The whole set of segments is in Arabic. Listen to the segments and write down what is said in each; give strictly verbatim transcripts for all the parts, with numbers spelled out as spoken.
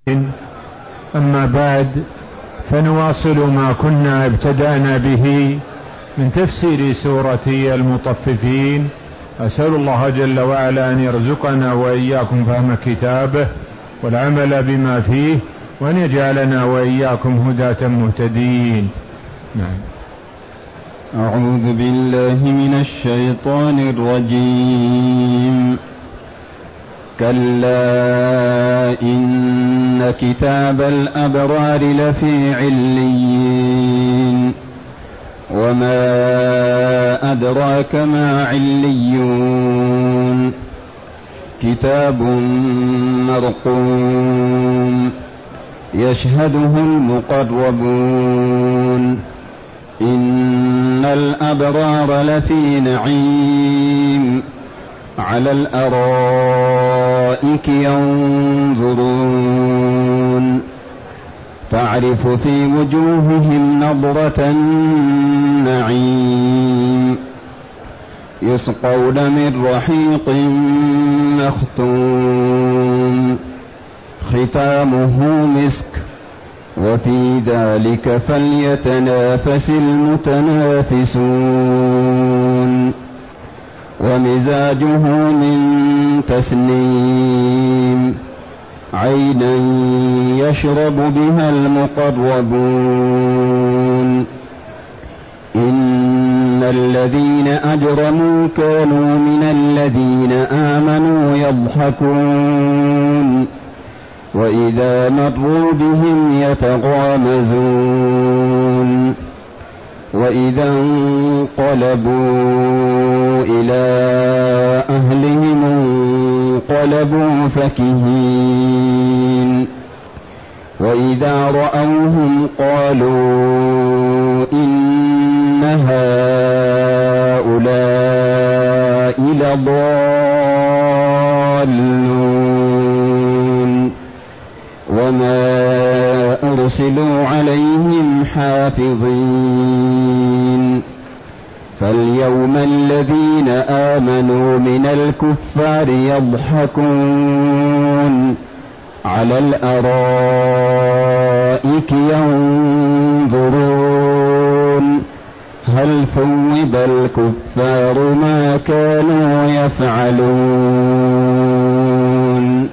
أما بعد، فنواصل ما كنا ابتدأنا به من تفسير سورة المطففين. أسأل الله جل وعلا أن يرزقنا وإياكم فهم كتابه والعمل بما فيه، وأن يجعلنا وإياكم هداة مهتدين. نعم. أعوذ بالله من الشيطان الرجيم. كلا إن كتاب الأبرار لفي عليين، وما أدراك ما عليون، كتاب مرقوم يشهده المقربون، إن الأبرار لفي نعيم على الأرائك ينظرون، تعرف في وجوههم نضرة النعيم، يسقون من رحيق مختوم، ختامه مسك، وفي ذلك فليتنافس المتنافسون، ومزاجه من تسنيم، عينا يشرب بها المقربون، إن الذين أجرموا كانوا من الذين آمنوا يضحكون، وإذا مروا بهم يتغامزون، وإذا انقلبوا إلى أهلهم انقلبوا فكهين، وإذا رأوهم قالوا إن هؤلاء لضالون، وما أرسلوا عليهم حافظين، فاليوم الذين آمنوا من الكفار يضحكون على الأرائك ينظرون، هل ثوب الكفار ما كانوا يفعلون.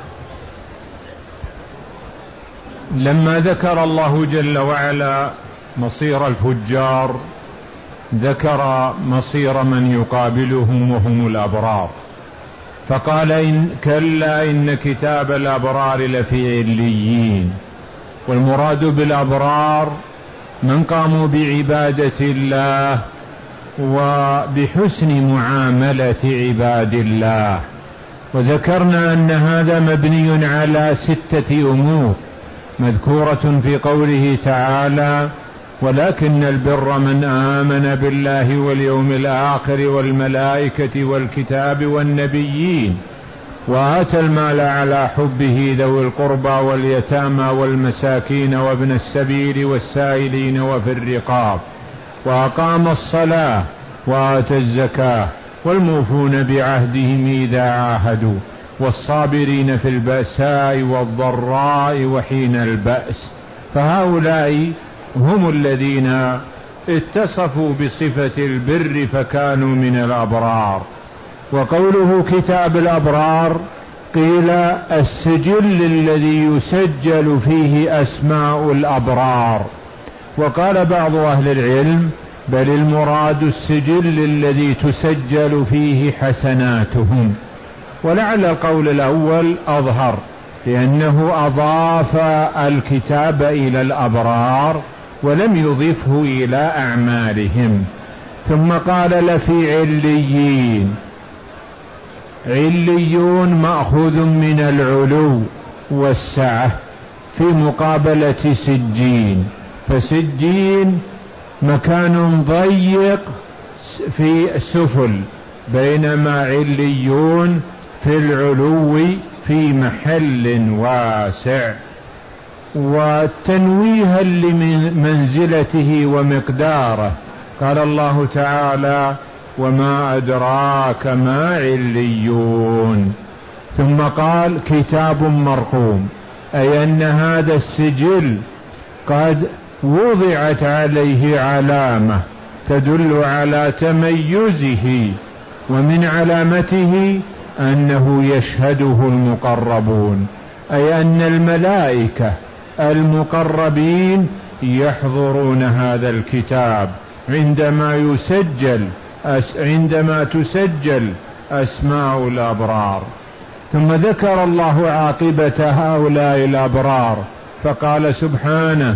لما ذكر الله جل وعلا مصير الفجار، ذكر مصير من يقابلهم وهم الأبرار، فقال إن كلا إن كتاب الأبرار لفي عليين. والمراد بالأبرار من قاموا بعبادة الله وبحسن معاملة عباد الله. وذكرنا أن هذا مبني على ستة أمور مذكورة في قوله تعالى: ولكن البر من آمن بالله واليوم الآخر والملائكة والكتاب والنبيين، وآتى المال على حبه ذوي القربى واليتامى والمساكين وابن السبيل والسائلين وفي الرقاب، وأقام الصلاة وآتى الزكاة، والموفون بعهدهم إذا عاهدوا، والصابرين في البأساء والضراء وحين البأس. فهؤلاء هم الذين اتصفوا بصفة البر فكانوا من الأبرار. وقوله كتاب الأبرار قيل السجل الذي يسجل فيه أسماء الأبرار، وقال بعض أهل العلم بل المراد السجل الذي تسجل فيه حسناتهم. ولعل القول الأول أظهر، لأنه أضاف الكتاب إلى الأبرار ولم يضفه إلى أعمالهم. ثم قال لفي عليين. عليون مأخوذ من العلو والسعة في مقابلة سجين، فسجين مكان ضيق في سفل، بينما عليون في العلو في محل واسع. وتنويها لمنزلته ومقداره قال الله تعالى: وما أدراك ما عليون. ثم قال: كتاب مرقوم. أي أن هذا السجل قد وضعت عليه علامة تدل على تميزه، ومن علامته أنه يشهده المقربون، أي أن الملائكة المقربين يحضرون هذا الكتاب عندما يسجل عندما تسجل أسماء الأبرار. ثم ذكر الله عاقبة هؤلاء الأبرار فقال سبحانه: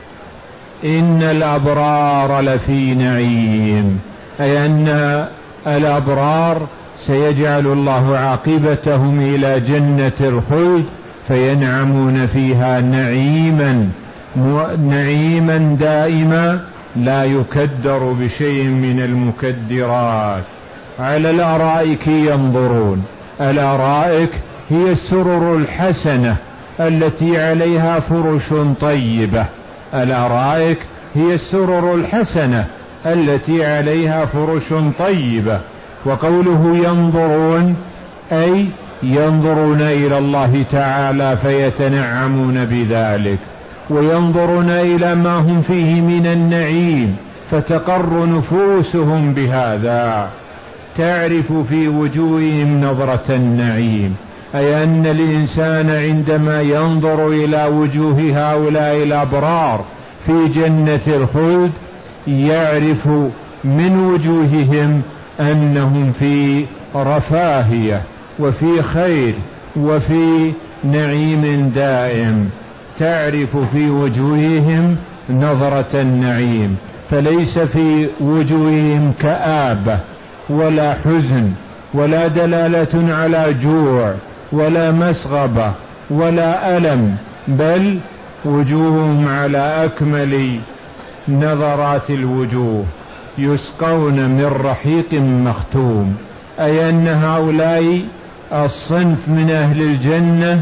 إن الأبرار لفي نعيم، أي أن الأبرار سيجعل الله عاقبتهم إلى جنة الخلد فينعمون فيها نعيما نعيما دائما لا يكدر بشيء من المكدرات. على الأرائك ينظرون. الأرائك هي السرر الحسنة التي عليها فرش طيبة. الأرائك هي السرر الحسنة التي عليها فرش طيبة. وقوله ينظرون أي ينظرون إلى الله تعالى فيتنعمون بذلك، وينظرون إلى ما هم فيه من النعيم فتقر نفوسهم بهذا، تعرف في وجوههم نظرة النعيم، أي أن الإنسان عندما ينظر إلى وجوه هؤلاء الأبرار في جنة الخلد يعرف من وجوههم أنهم في رفاهية وفي خير وفي نعيم دائم، تعرف في وجوههم نظرة النعيم، فليس في وجوههم كآبة ولا حزن ولا دلالة على جوع ولا مسغبة ولا ألم، بل وجوههم على أكمل نظرات الوجوه، يسقون من رحيق مختوم، أي أن هؤلاء الصنف من أهل الجنة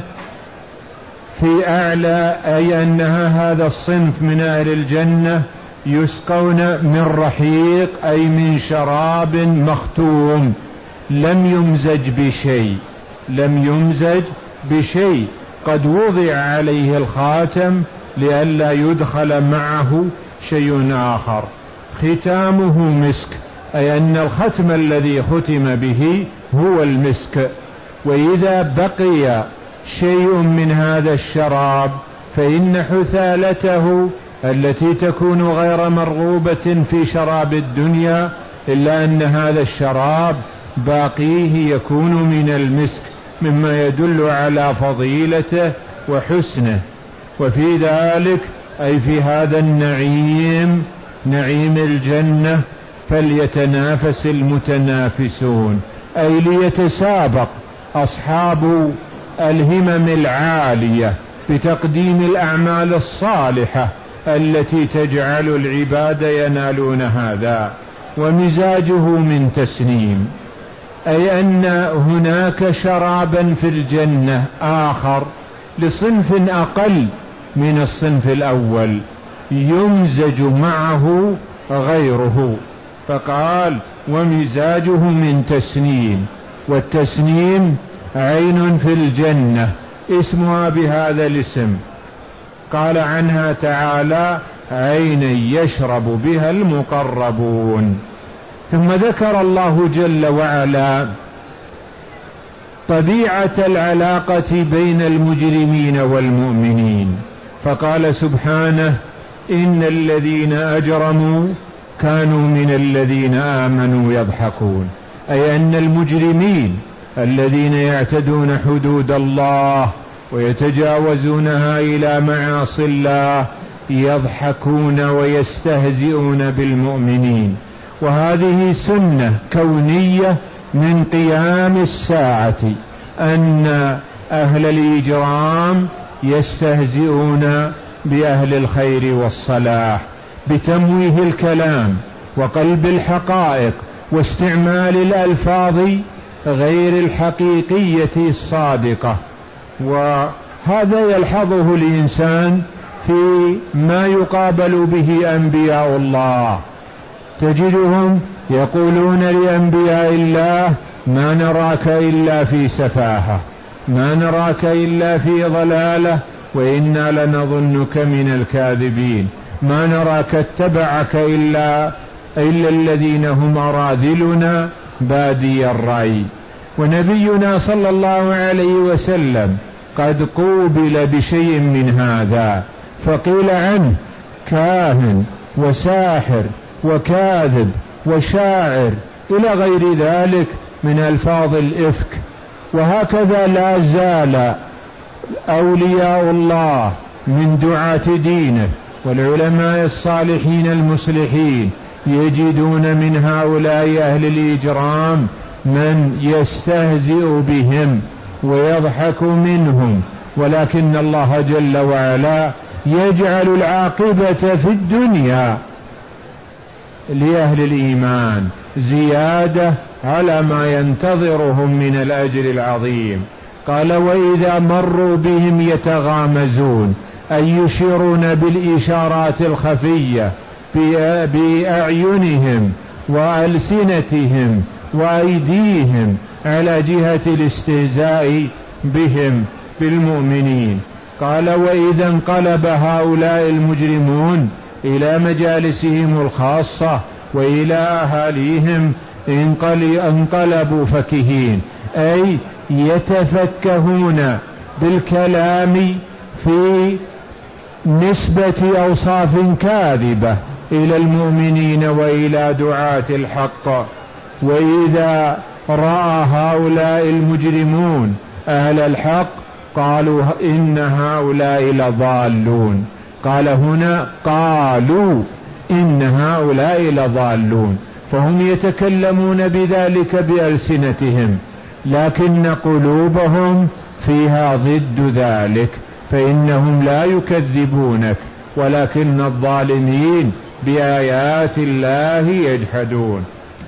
في أعلى، أي أنها هذا الصنف من أهل الجنة يسقون من رحيق أي من شراب مختوم لم يمزج بشيء لم يمزج بشيء قد وضع عليه الخاتم لئلا يدخل معه شيء آخر، ختامه مسك، أي أن الختم الذي ختم به هو المسك. وإذا بقي شيء من هذا الشراب فإن حثالته التي تكون غير مرغوبة في شراب الدنيا، إلا أن هذا الشراب باقيه يكون من المسك، مما يدل على فضيلته وحسنه. وفي ذلك أي في هذا النعيم نعيم الجنة فليتنافس المتنافسون، أي ليتسابق أصحاب الهمم العالية بتقديم الأعمال الصالحة التي تجعل العباد ينالون هذا. ومزاجه من تسنيم، أي أن هناك شرابا في الجنة آخر لصنف أقل من الصنف الأول يمزج معه غيره، فقال ومزاجه من تسنيم، والتسنيم عين في الجنة اسمها بهذا الاسم، قال عنها تعالى عين يشرب بها المقربون. ثم ذكر الله جل وعلا طبيعة العلاقة بين المجرمين والمؤمنين، فقال سبحانه إن الذين أجرموا كانوا من الذين آمنوا يضحكون، أي أن المجرمين الذين يعتدون حدود الله ويتجاوزونها إلى معاصي الله يضحكون ويستهزئون بالمؤمنين. وهذه سنة كونية من قيام الساعة أن أهل الإجرام يستهزئون بأهل الخير والصلاح بتمويه الكلام وقلب الحقائق واستعمال الألفاظ غير الحقيقية الصادقة. وهذا يلحظه الإنسان في ما يقابل به أنبياء الله، تجدهم يقولون لأنبياء الله ما نراك إلا في سفاهة، ما نراك إلا في ضلالة، وإنا لنظنك من الكاذبين، ما نراك اتبعك إلا, إلا الذين هم أراذلنا بادي الرأي. ونبينا صلى الله عليه وسلم قد قوبل بشيء من هذا، فقيل عنه كاهن وساحر وكاذب وشاعر إلى غير ذلك من ألفاظ الإفك. وهكذا لا زال أولياء الله من دعاة دينه والعلماء الصالحين المصلحين يجدون من هؤلاء أهل الإجرام من يستهزئ بهم ويضحك منهم، ولكن الله جل وعلا يجعل العاقبة في الدنيا لأهل الإيمان زيادة على ما ينتظرهم من الأجر العظيم. قال وإذا مروا بهم يتغامزون، أي يشيرون بالإشارات الخفية بأعينهم وألسنتهم وأيديهم على جهة الاستهزاء بهم بالمؤمنين. قال وإذا انقلب هؤلاء المجرمون إلى مجالسهم الخاصة وإلى أهاليهم انقلبوا فكهين، أي يتفكهون بالكلام في نسبة أوصاف كاذبة إلى المؤمنين وإلى دعاة الحق. وإذا رأى هؤلاء المجرمون أهل الحق قالوا إن هؤلاء لضالون. قال هنا قالوا إن هؤلاء لضالون، فهم يتكلمون بذلك بألسنتهم لكن قلوبهم فيها ضد ذلك، فإنهم لا يكذبونك ولكن الظالمين بآيات الله يجحدون.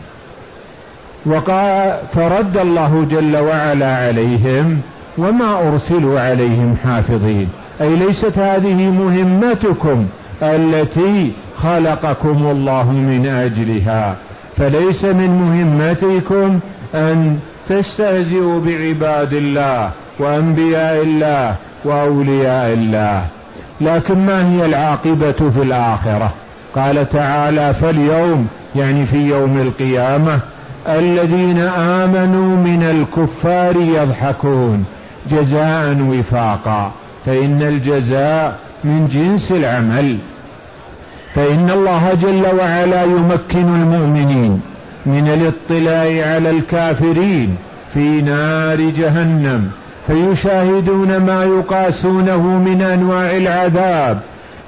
وقال فرد الله جل وعلا عليهم وما أرسلوا عليهم حافظين، أي ليست هذه مهمتكم التي خلقكم الله من أجلها، فليس من مهمتكم أن تستهزئوا بعباد الله وأنبياء الله وأولياء الله. لكن ما هي العاقبة في الآخرة؟ قال تعالى فاليوم، يعني في يوم القيامة، الذين آمنوا من الكفار يضحكون جزاء وفاقا، فإن الجزاء من جنس العمل. فإن الله جل وعلا يمكن المؤمنين من الاطلاع على الكافرين في نار جهنم فيشاهدون ما يقاسونه من أنواع العذاب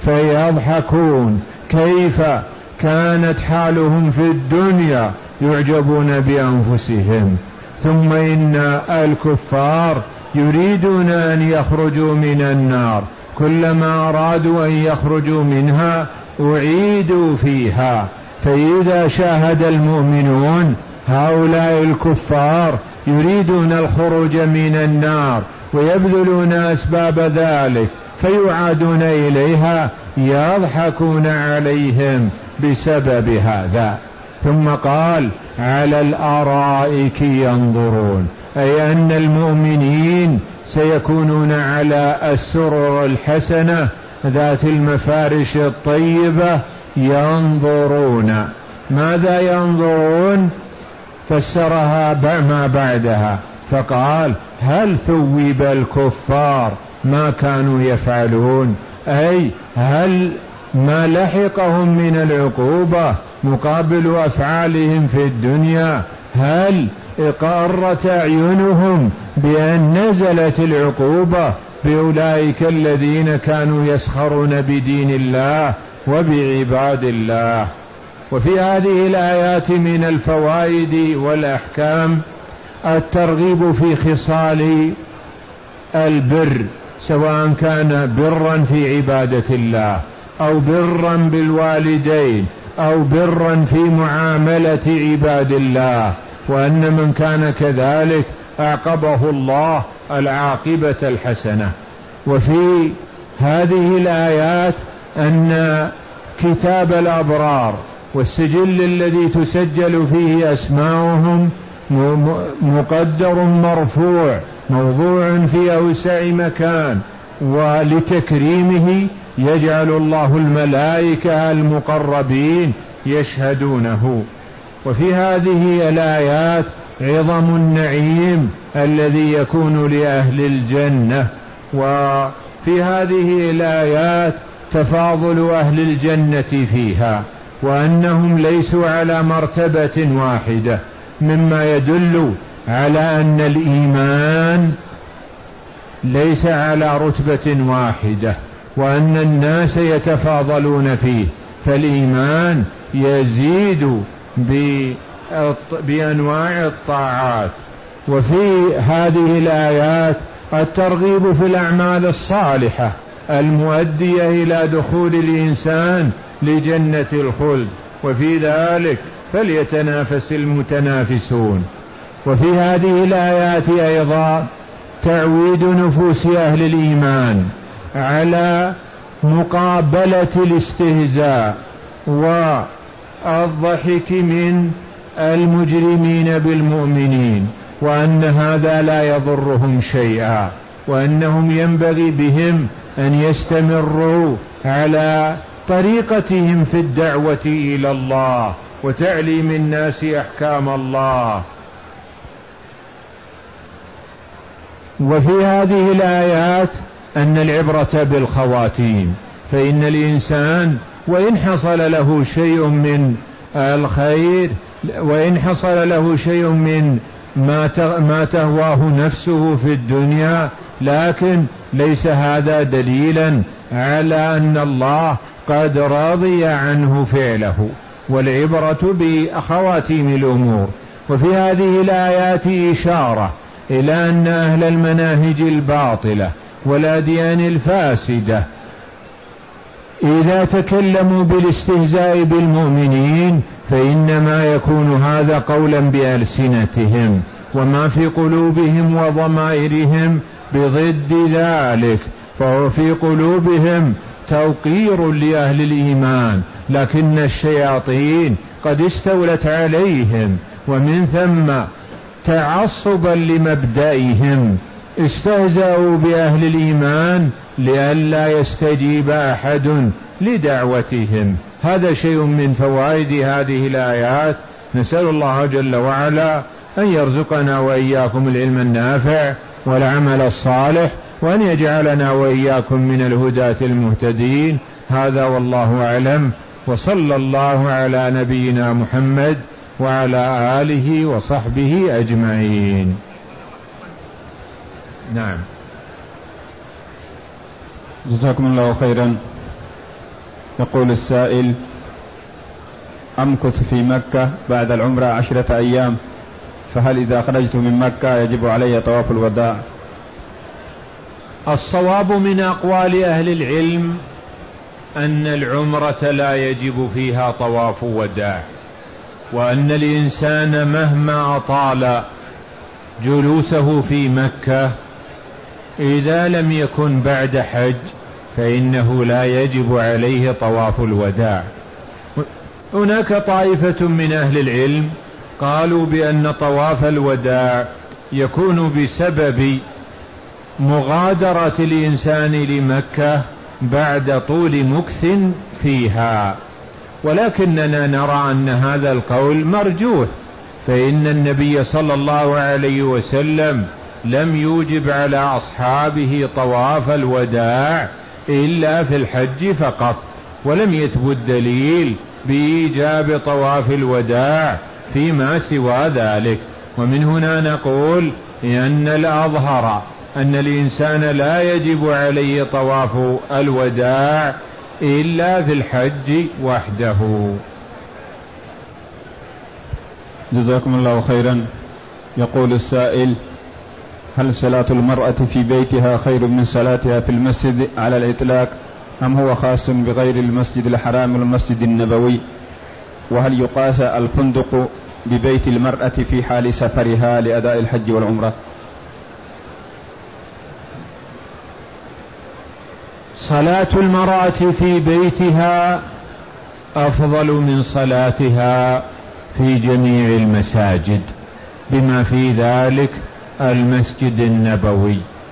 فيضحكون كيف كانت حالهم في الدنيا، يعجبون بأنفسهم. ثم إن الكفار يريدون أن يخرجوا من النار، كلما أرادوا أن يخرجوا منها أعيدوا فيها. فإذا شاهد المؤمنون هؤلاء الكفار يريدون الخروج من النار ويبذلون أسباب ذلك فيعادون إليها يضحكون عليهم بسبب هذا. ثم قال على الأرائك ينظرون، أي أن المؤمنين سيكونون على السرر الحسنة ذات المفارش الطيبة ينظرون. ماذا ينظرون؟ فسرها ما بعدها فقال هل ثوب الكفار ما كانوا يفعلون، أي هل ما لحقهم من العقوبة مقابل أفعالهم في الدنيا، هل اقرت أعينهم بأن نزلت العقوبة بأولئك الذين كانوا يسخرون بدين الله وبعباد الله؟ وفي هذه الآيات من الفوائد والأحكام الترغيب في خصال البر، سواء كان برا في عبادة الله أو برا بالوالدين أو برا في معاملة عباد الله، وأن من كان كذلك أعقبه الله العاقبة الحسنة. وفي هذه الآيات أن كتاب الأبرار والسجل الذي تسجل فيه أسماؤهم مقدر مرفوع موضوع في أوسع مكان، ولتكريمه يجعل الله الملائكة المقربين يشهدونه. وفي هذه الآيات عظم النعيم الذي يكون لأهل الجنة، وفي هذه الآيات تفاضل أهل الجنة فيها، وأنهم ليسوا على مرتبة واحدة، مما يدل على أن الإيمان ليس على رتبة واحدة، وأن الناس يتفاضلون فيه، فالإيمان يزيد بأنواع الطاعات. وفي هذه الآيات الترغيب في الأعمال الصالحة المؤدية إلى دخول الإنسان لجنة الخلد، وفي ذلك فليتنافس المتنافسون. وفي هذه الآيات أيضا تعويد نفوس أهل الإيمان على مقابلة الاستهزاء والضحك من المجرمين بالمؤمنين، وأن هذا لا يضرهم شيئا، وأنهم ينبغي بهم أن يستمروا على طريقتهم في الدعوة إلى الله وتعليم الناس أحكام الله. وفي هذه الآيات أن العبرة بالخواتيم، فإن الإنسان وإن حصل له شيء من الخير، وإن حصل له شيء من ما تهواه نفسه في الدنيا، لكن ليس هذا دليلا على أن الله قد رضي عنه فعله، والعبرة بخواتيم الأمور. وفي هذه الآيات إشارة إلى أن أهل المناهج الباطلة والأديان الفاسدة إذا تكلموا بالاستهزاء بالمؤمنين فإنما يكون هذا قولا بألسنتهم، وما في قلوبهم وضمائرهم بضد ذلك، فهو في قلوبهم توقير لأهل الإيمان، لكن الشياطين قد استولت عليهم، ومن ثم تعصبا لمبدئهم استهزأوا بأهل الإيمان لئلا يستجيب أحد لدعوتهم. هذا شيء من فوائد هذه الآيات. نسأل الله جل وعلا أن يرزقنا وإياكم العلم النافع والعمل الصالح، وأن يجعلنا وإياكم من الهداة المهتدين. هذا والله أعلم، وصلى الله على نبينا محمد وعلى آله وصحبه أجمعين. نعم. جزاكم الله خيرا. يقول السائل: أمكث في مكة بعد العمرة عشرة أيام، فهل إذا خرجت من مكة يجب علي طواف الوداع؟ الصواب من أقوال أهل العلم أن العمرة لا يجب فيها طواف وداع، وأن الإنسان مهما أطال جلوسه في مكة إذا لم يكن بعد حج فإنه لا يجب عليه طواف الوداع. هناك طائفة من أهل العلم قالوا بأن طواف الوداع يكون بسبب مغادرة الإنسان لمكة بعد طول مكث فيها، ولكننا نرى أن هذا القول مرجوح، فإن النبي صلى الله عليه وسلم لم يوجب على أصحابه طواف الوداع إلا في الحج فقط، ولم يثبت دليل بإيجاب طواف الوداع فيما سوى ذلك. ومن هنا نقول إن الأظهر أن الإنسان لا يجب عليه طواف الوداع إلا في الحج وحده. جزاكم الله خيرا. يقول السائل: هل صلاة المرأة في بيتها خير من صلاتها في المسجد على الإطلاق، أم هو خاص بغير المسجد الحرام والمسجد النبوي؟ وهل يقاس الفندق ببيت المرأة في حال سفرها لأداء الحج والعمرة؟ صلاة المرأة في بيتها أفضل من صلاتها في جميع المساجد، بما في ذلك المسجد النبوي،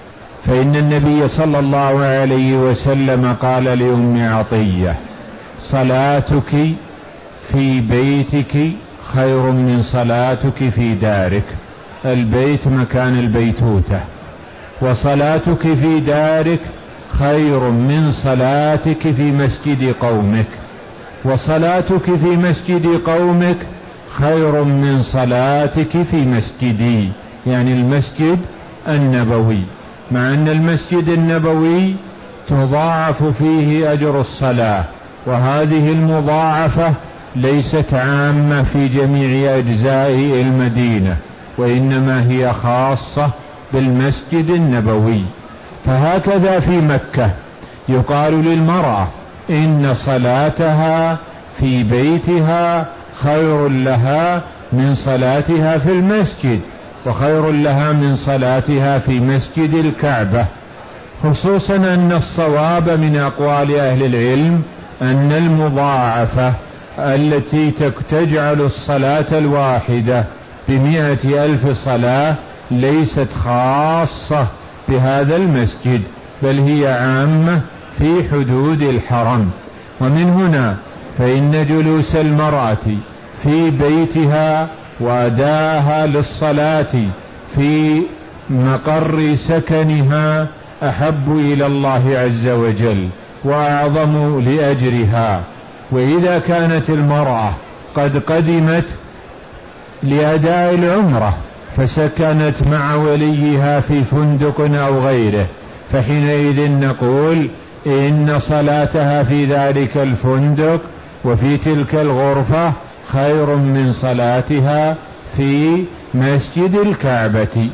فإن النبي صلى الله عليه وسلم قال لأم عطية: صلاتك في بيتك خير من صلاتك في دارك. البيت مكان البيتوتة، وصلاتك في دارك خير من صلاتك في مسجد قومك، وصلاتك في مسجد قومك خير من صلاتك في مسجدي، يعني المسجد النبوي، مع أن المسجد النبوي تضاعف فيه أجر الصلاة، وهذه المضاعفة ليست عامة في جميع أجزاء المدينة، وإنما هي خاصة بالمسجد النبوي. فهكذا في مكة يقال للمرأة إن صلاتها في بيتها خير لها من صلاتها في المسجد، وخير لها من صلاتها في مسجد الكعبة، خصوصا أن الصواب من أقوال أهل العلم أن المضاعفة التي تجعل الصلاة الواحدة بمئة ألف صلاة ليست خاصة بهذا المسجد، بل هي عامة في حدود الحرم. ومن هنا فإن جلوس المرأة في بيتها وأداءها للصلاة في مقر سكنها أحب إلى الله عز وجل وأعظم لأجرها. وإذا كانت المرأة قد قدمت لأداء العمرة فسكنت مع وليها في فندق أو غيره، فحينئذ نقول إن صلاتها في ذلك الفندق وفي تلك الغرفة خير من صلاتها في مسجد الكعبة.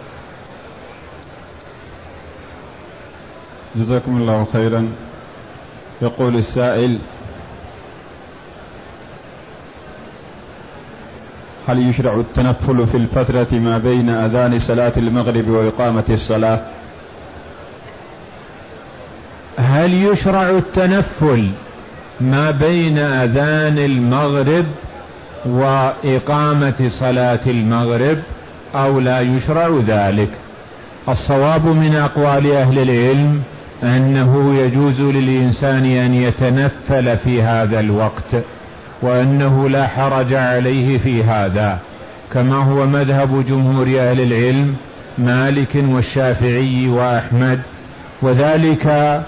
جزاكم الله خيرا. يقول السائل: هل يشرع التنفل في الفترة ما بين أذان صلاة المغرب وإقامة الصلاة؟ هل يشرع التنفل ما بين أذان المغرب وإقامة صلاة المغرب أو لا يشرع ذلك؟ الصواب من أقوال أهل العلم أنه يجوز للإنسان أن يتنفل في هذا الوقت، وأنه لا حرج عليه في هذا، كما هو مذهب جمهور أهل العلم مالك والشافعي وأحمد، وذلك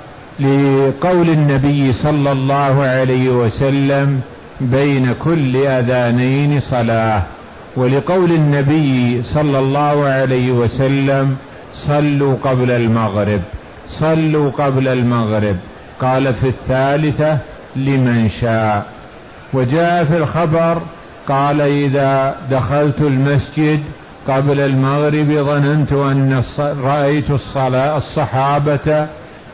لقول النبي صلى الله عليه وسلم: بين كل أذانين صلاة، ولقول النبي صلى الله عليه وسلم: صلوا قبل المغرب، صلوا قبل المغرب، قال في الثالثة لمن شاء. وجاء في الخبر قال: إذا دخلت المسجد قبل المغرب ظننت أن رأيت الصلاة الصحابة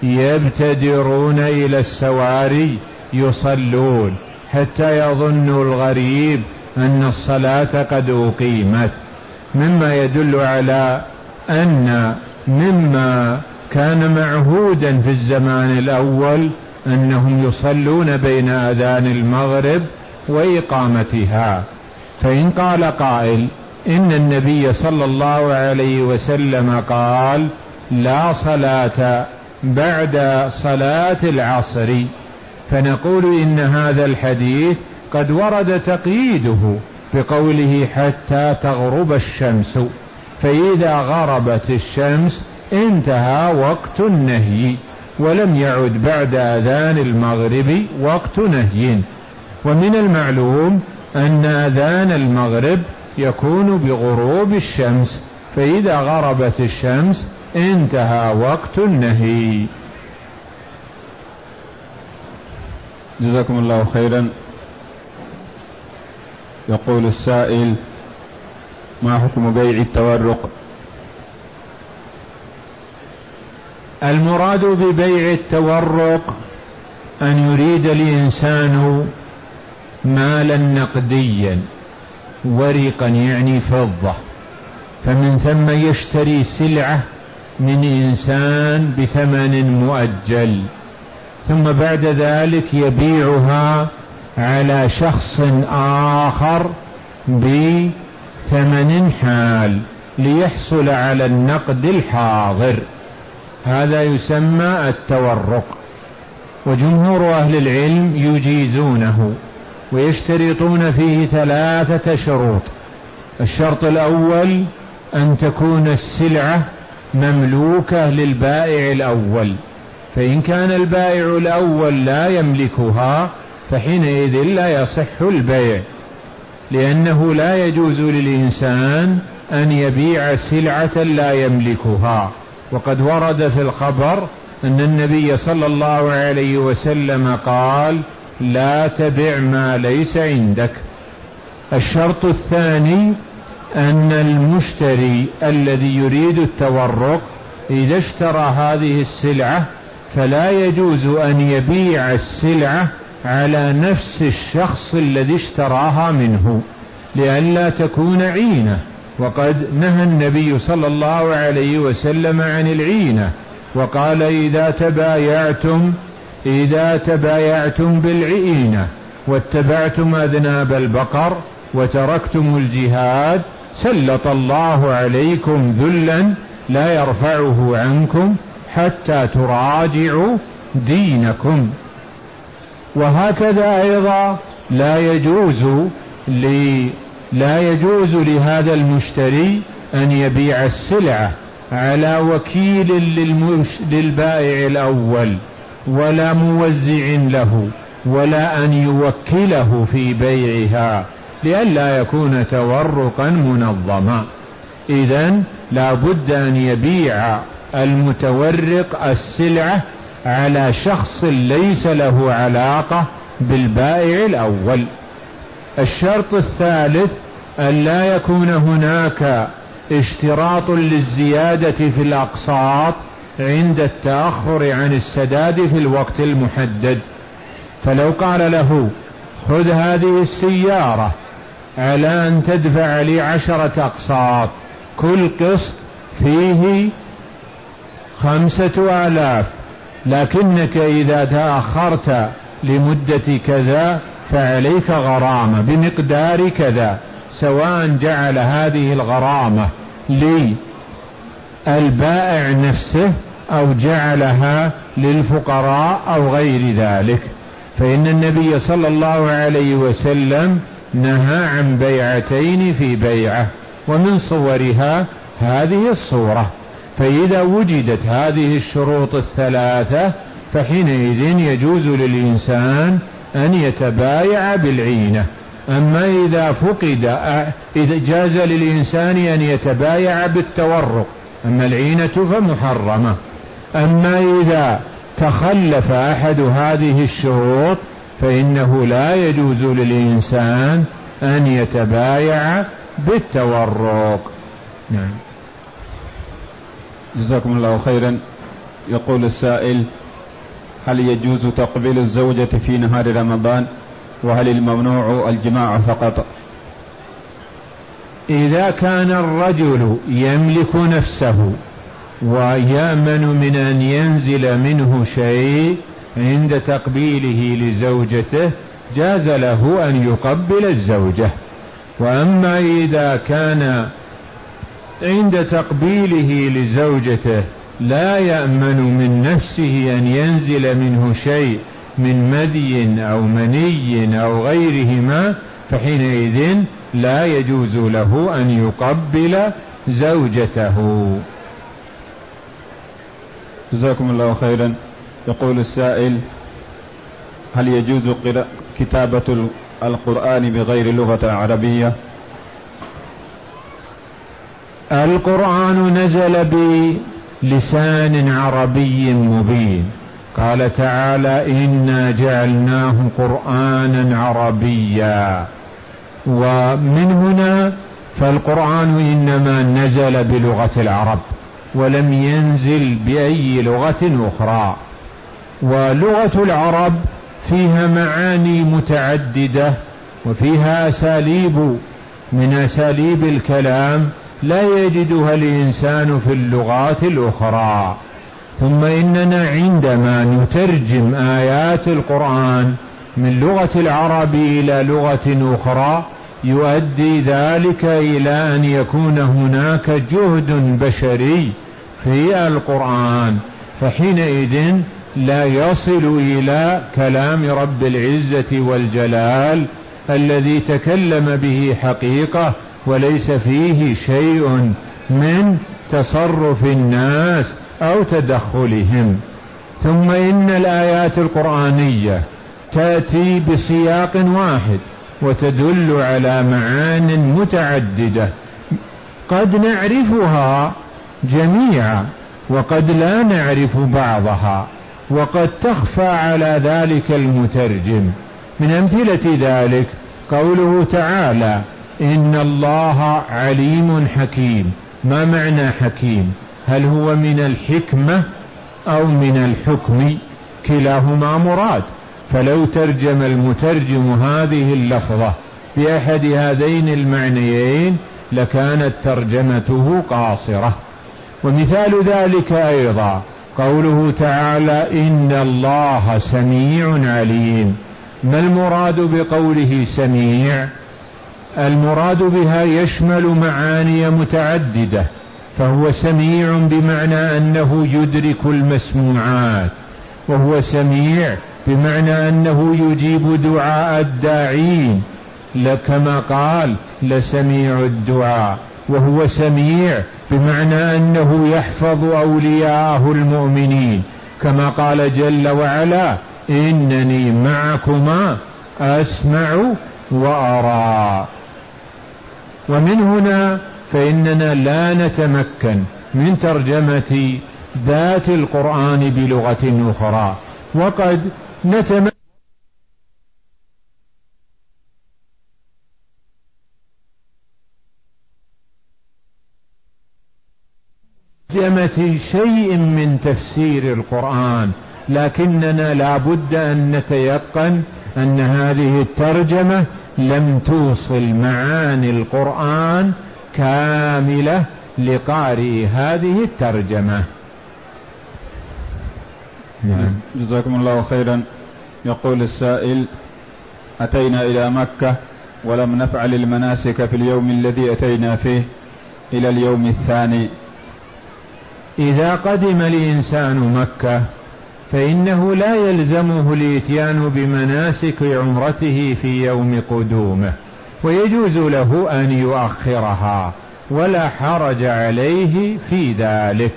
يبتدرون إلى السواري يصلون حتى يظن الغريب أن الصلاة قد أقيمت، مما يدل على أن مما كان معهودا في الزمان الأول أنهم يصلون بين أذان المغرب وإقامتها. فإن قال قائل إن النبي صلى الله عليه وسلم قال: لا صلاة بعد صلاة العصر، فنقول إن هذا الحديث قد ورد تقييده بقوله: حتى تغرب الشمس، فإذا غربت الشمس انتهى وقت النهي، ولم يعد بعد أذان المغرب وقت نهي. ومن المعلوم أن أذان المغرب يكون بغروب الشمس، فإذا غربت الشمس انتهى وقت النهي. جزاكم الله خيرا. يقول السائل: ما حكم بيع التورق؟ المراد ببيع التورق أن يريد الإنسان مالا نقديا ورقا، يعني فضة، فمن ثم يشتري سلعة من إنسان بثمن مؤجل، ثم بعد ذلك يبيعها على شخص آخر بثمن حال ليحصل على النقد الحاضر. هذا يسمى التورق. وجمهور أهل العلم يجيزونه ويشترطون فيه ثلاثة شروط. الشرط الأول أن تكون السلعة مملوكة للبائع الأول، فإن كان البائع الأول لا يملكها فحينئذ لا يصح البيع، لأنه لا يجوز للإنسان أن يبيع سلعة لا يملكها. وقد ورد في الخبر أن النبي صلى الله عليه وسلم قال: لا تبع ما ليس عندك. الشرط الثاني أن المشتري الذي يريد التورق إذا اشترى هذه السلعة فلا يجوز أن يبيع السلعة على نفس الشخص الذي اشتراها منه لئلا تكون عينة، وقد نهى النبي صلى الله عليه وسلم عن العينة وقال: إذا تبايعتم إذا تبايعتم بالعينة واتبعتم أذناب البقر وتركتم الجهاد سلط الله عليكم ذلا لا يرفعه عنكم حتى تراجعوا دينكم. وهكذا أيضا لا يجوز لي لا يجوز لهذا المشتري أن يبيع السلعة على وكيل للمش... للبائع الأول ولا موزع له، ولا أن يوكله في بيعها لئلا يكون تورقا منظما. إذن لا بد أن يبيع المتورق السلعة على شخص ليس له علاقة بالبائع الأول. الشرط الثالث أن لا يكون هناك اشتراط للزيادة في الأقساط عند التأخر عن السداد في الوقت المحدد. فلو قال له: خذ هذه السيارة على أن تدفع لي عشرة أقساط، كل قسط فيه خمسة آلاف، لكنك إذا تأخرت لمدة كذا فعليك غرامة بمقدار كذا، سواء جعل هذه الغرامة للبائع نفسه أو جعلها للفقراء أو غير ذلك. فإن النبي صلى الله عليه وسلم نهى عن بيعتين في بيعة، ومن صورها هذه الصورة. فإذا وجدت هذه الشروط الثلاثة فحينئذ يجوز للإنسان أن يتبايع بالعينة. أما إذا فقد إذا جاز للإنسان أن يتبايع بالتورق، أما العينة فمحرمة. أما إذا تخلف أحد هذه الشروط فإنه لا يجوز للإنسان أن يتبايع بالتورق. نعم. جزاكم الله خيرا. يقول السائل: هل يجوز تقبيل الزوجة في نهار رمضان؟ وهل الممنوع الجماع فقط؟ إذا كان الرجل يملك نفسه ويأمن من أن ينزل منه شيء عند تقبيله لزوجته جاز له أن يقبل الزوجة. وأما إذا كان عند تقبيله لزوجته لا يأمن من نفسه أن ينزل منه شيء من مدي أو مني أو غيرهما فحينئذ لا يجوز له أن يقبل زوجته. جزاكم الله خيرا. يقول السائل: هل يجوز كتابة القرآن بغير اللغة العربية؟ القرآن نزل بلسان عربي مبين، قال تعالى: إنا جعلناه قرآنا عربيا. ومن هنا فالقرآن إنما نزل بلغة العرب ولم ينزل بأي لغة أخرى. ولغة العرب فيها معاني متعددة وفيها أساليب من أساليب الكلام لا يجدها الإنسان في اللغات الأخرى. ثم إننا عندما نترجم آيات القرآن من لغة العرب إلى لغة أخرى يؤدي ذلك إلى أن يكون هناك جهد بشري في القرآن فحينئذ لا يصل إلى كلام رب العزة والجلال الذي تكلم به حقيقة وليس فيه شيء من تصرف الناس أو تدخلهم. ثم إن الآيات القرآنية تأتي بسياق واحد وتدل على معان متعددة قد نعرفها جميعا وقد لا نعرف بعضها، وقد تخفى على ذلك المترجم. من أمثلة ذلك قوله تعالى إن الله عليم حكيم. ما معنى حكيم؟ هل هو من الحكمة أو من الحكم؟ كلاهما مراد، فلو ترجم المترجم هذه اللفظة بأحد هذين المعنيين لكانت ترجمته قاصرة. ومثال ذلك أيضا قوله تعالى إن الله سميع عليم. ما المراد بقوله سميع؟ المراد بها يشمل معاني متعددة، فهو سميع بمعنى أنه يدرك المسموعات، وهو سميع بمعنى أنه يجيب دعاء الداعين كما قال لسميع الدعاء، وهو سميع بمعنى أنه يحفظ أولياءه المؤمنين كما قال جل وعلا إنني معكما أسمع وأرى. ومن هنا فإننا لا نتمكن من ترجمة ذات القرآن بلغة أخرى، وقد نتمكن ترجمة شيء من تفسير القرآن، لكننا لا بد أن نتيقن أن هذه الترجمة لم توصل معاني القرآن كاملة لقارئ هذه الترجمة. نعم. جزاكم الله خيرا. يقول السائل أتينا إلى مكة ولم نفعل المناسك في اليوم الذي أتينا فيه إلى اليوم الثاني. إذا قدم الإنسان مكة فإنه لا يلزمه الإتيان بمناسك عمرته في يوم قدومه، ويجوز له أن يؤخرها ولا حرج عليه في ذلك.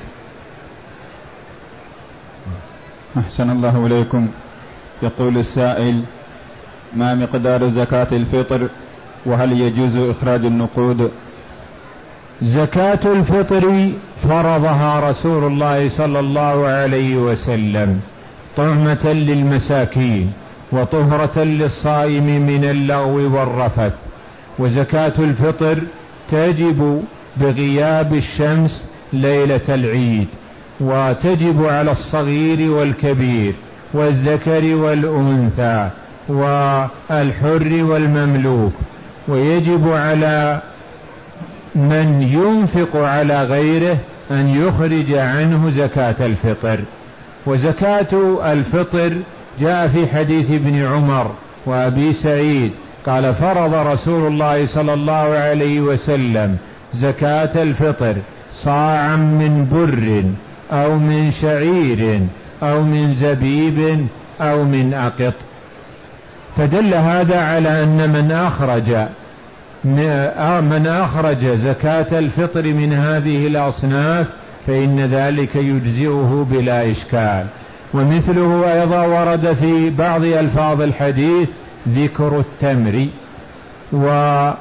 أحسن الله إليكم. يقول السائل ما مقدار زكاة الفطر وهل يجوز إخراج النقود؟ زكاة الفطر فرضها رسول الله صلى الله عليه وسلم طعمة للمساكين وطهرة للصائم من اللغو والرفث. وزكاة الفطر تجب بغياب الشمس ليلة العيد، وتجب على الصغير والكبير والذكر والأنثى والحر والمملوك، ويجب على من ينفق على غيره أن يخرج عنه زكاة الفطر. وزكاة الفطر جاء في حديث ابن عمر وأبي سعيد قال فرض رسول الله صلى الله عليه وسلم زكاة الفطر صاعا من بر أو من شعير أو من زبيب أو من أقط. فدل هذا على أن من أخرج من أخرج زكاة الفطر من هذه الأصناف فإن ذلك يجزئه بلا إشكال. ومثله أيضا ورد في بعض ألفاظ الحديث ذكر التمر. وقال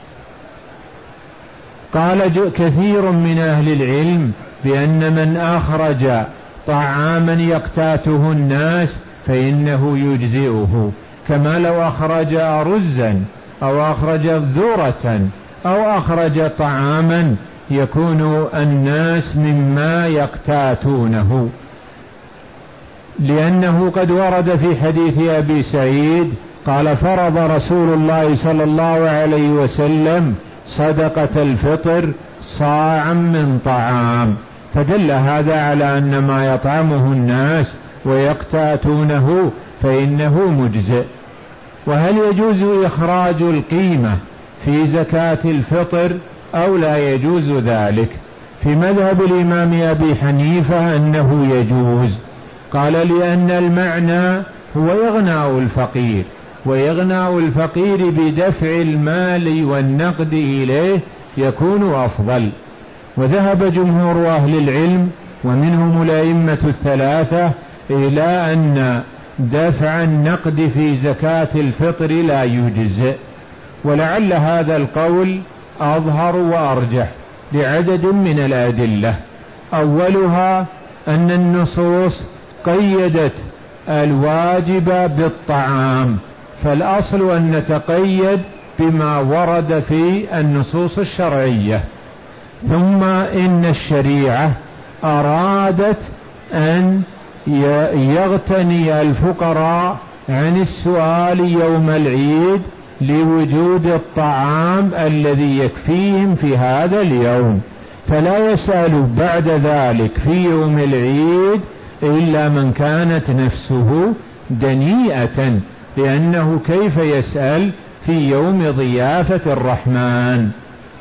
كثير من أهل العلم بأن من أخرج طعاما يقتاته الناس فإنه يجزئه، كما لو أخرج رزا أو أخرج ذرة أو أخرج طعاما يكون الناس مما يقتاتونه، لأنه قد ورد في حديث أبي سعيد قال فرض رسول الله صلى الله عليه وسلم صدقة الفطر صاعا من طعام، فدل هذا على أن ما يطعمه الناس ويقتاتونه فإنه مجزئ. وهل يجوز إخراج القيمة في زكاة الفطر أو لا يجوز ذلك؟ في مذهب الإمام أبي حنيفة أنه يجوز. قال لأن المعنى هو إغناء الفقير، وإغناء الفقير بدفع المال والنقد إليه يكون أفضل. وذهب جمهور أهل العلم ومنهم الأئمة الثلاثة إلى أن دفع النقد في زكاة الفطر لا يجزئ، ولعل هذا القول أظهر وأرجح لعدد من الأدلة. أولها أن النصوص قيدت الواجب بالطعام، فالأصل أن نتقيد بما ورد في النصوص الشرعية. ثم إن الشريعة أرادت أن يغتني الفقراء عن السؤال يوم العيد لوجود الطعام الذي يكفيهم في هذا اليوم، فلا يسأل بعد ذلك في يوم العيد إلا من كانت نفسه دنيئة، لأنه كيف يسأل في يوم ضيافة الرحمن؟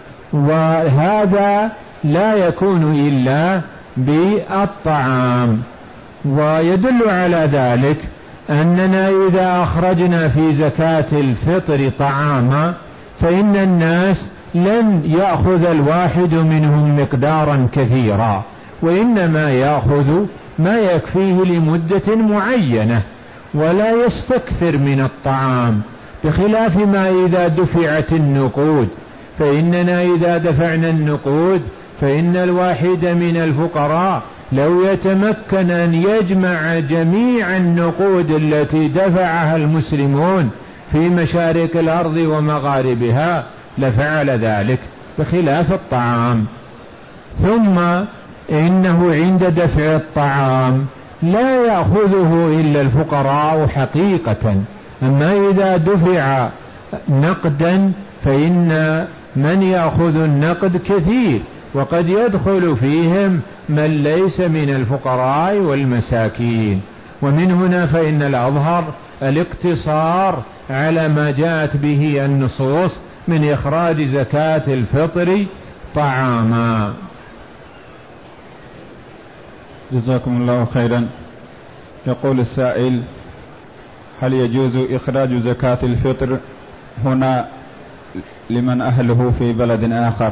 وهذا لا يكون إلا بالطعام. ويدل على ذلك أننا إذا أخرجنا في زكاة الفطر طعاما فإن الناس لن يأخذ الواحد منهم مقدارا كثيرا، وإنما يأخذ ما يكفيه لمدة معينة ولا يستكثر من الطعام، بخلاف ما إذا دفعت النقود، فإننا إذا دفعنا النقود فإن الواحد من الفقراء لو يتمكن أن يجمع جميع النقود التي دفعها المسلمون في مشارق الأرض ومغاربها لفعل ذلك، بخلاف الطعام. ثم إنه عند دفع الطعام لا يأخذه إلا الفقراء حقيقة، أما إذا دفع نقدا فإن من يأخذ النقد كثير، وقد يدخل فيهم من ليس من الفقراء والمساكين. ومن هنا فإن الأظهر الاقتصار على ما جاءت به النصوص من إخراج زكاة الفطر طعاما. جزاكم الله خيرا. يقول السائل: هل يجوز إخراج زكاة الفطر هنا لمن أهله في بلد آخر؟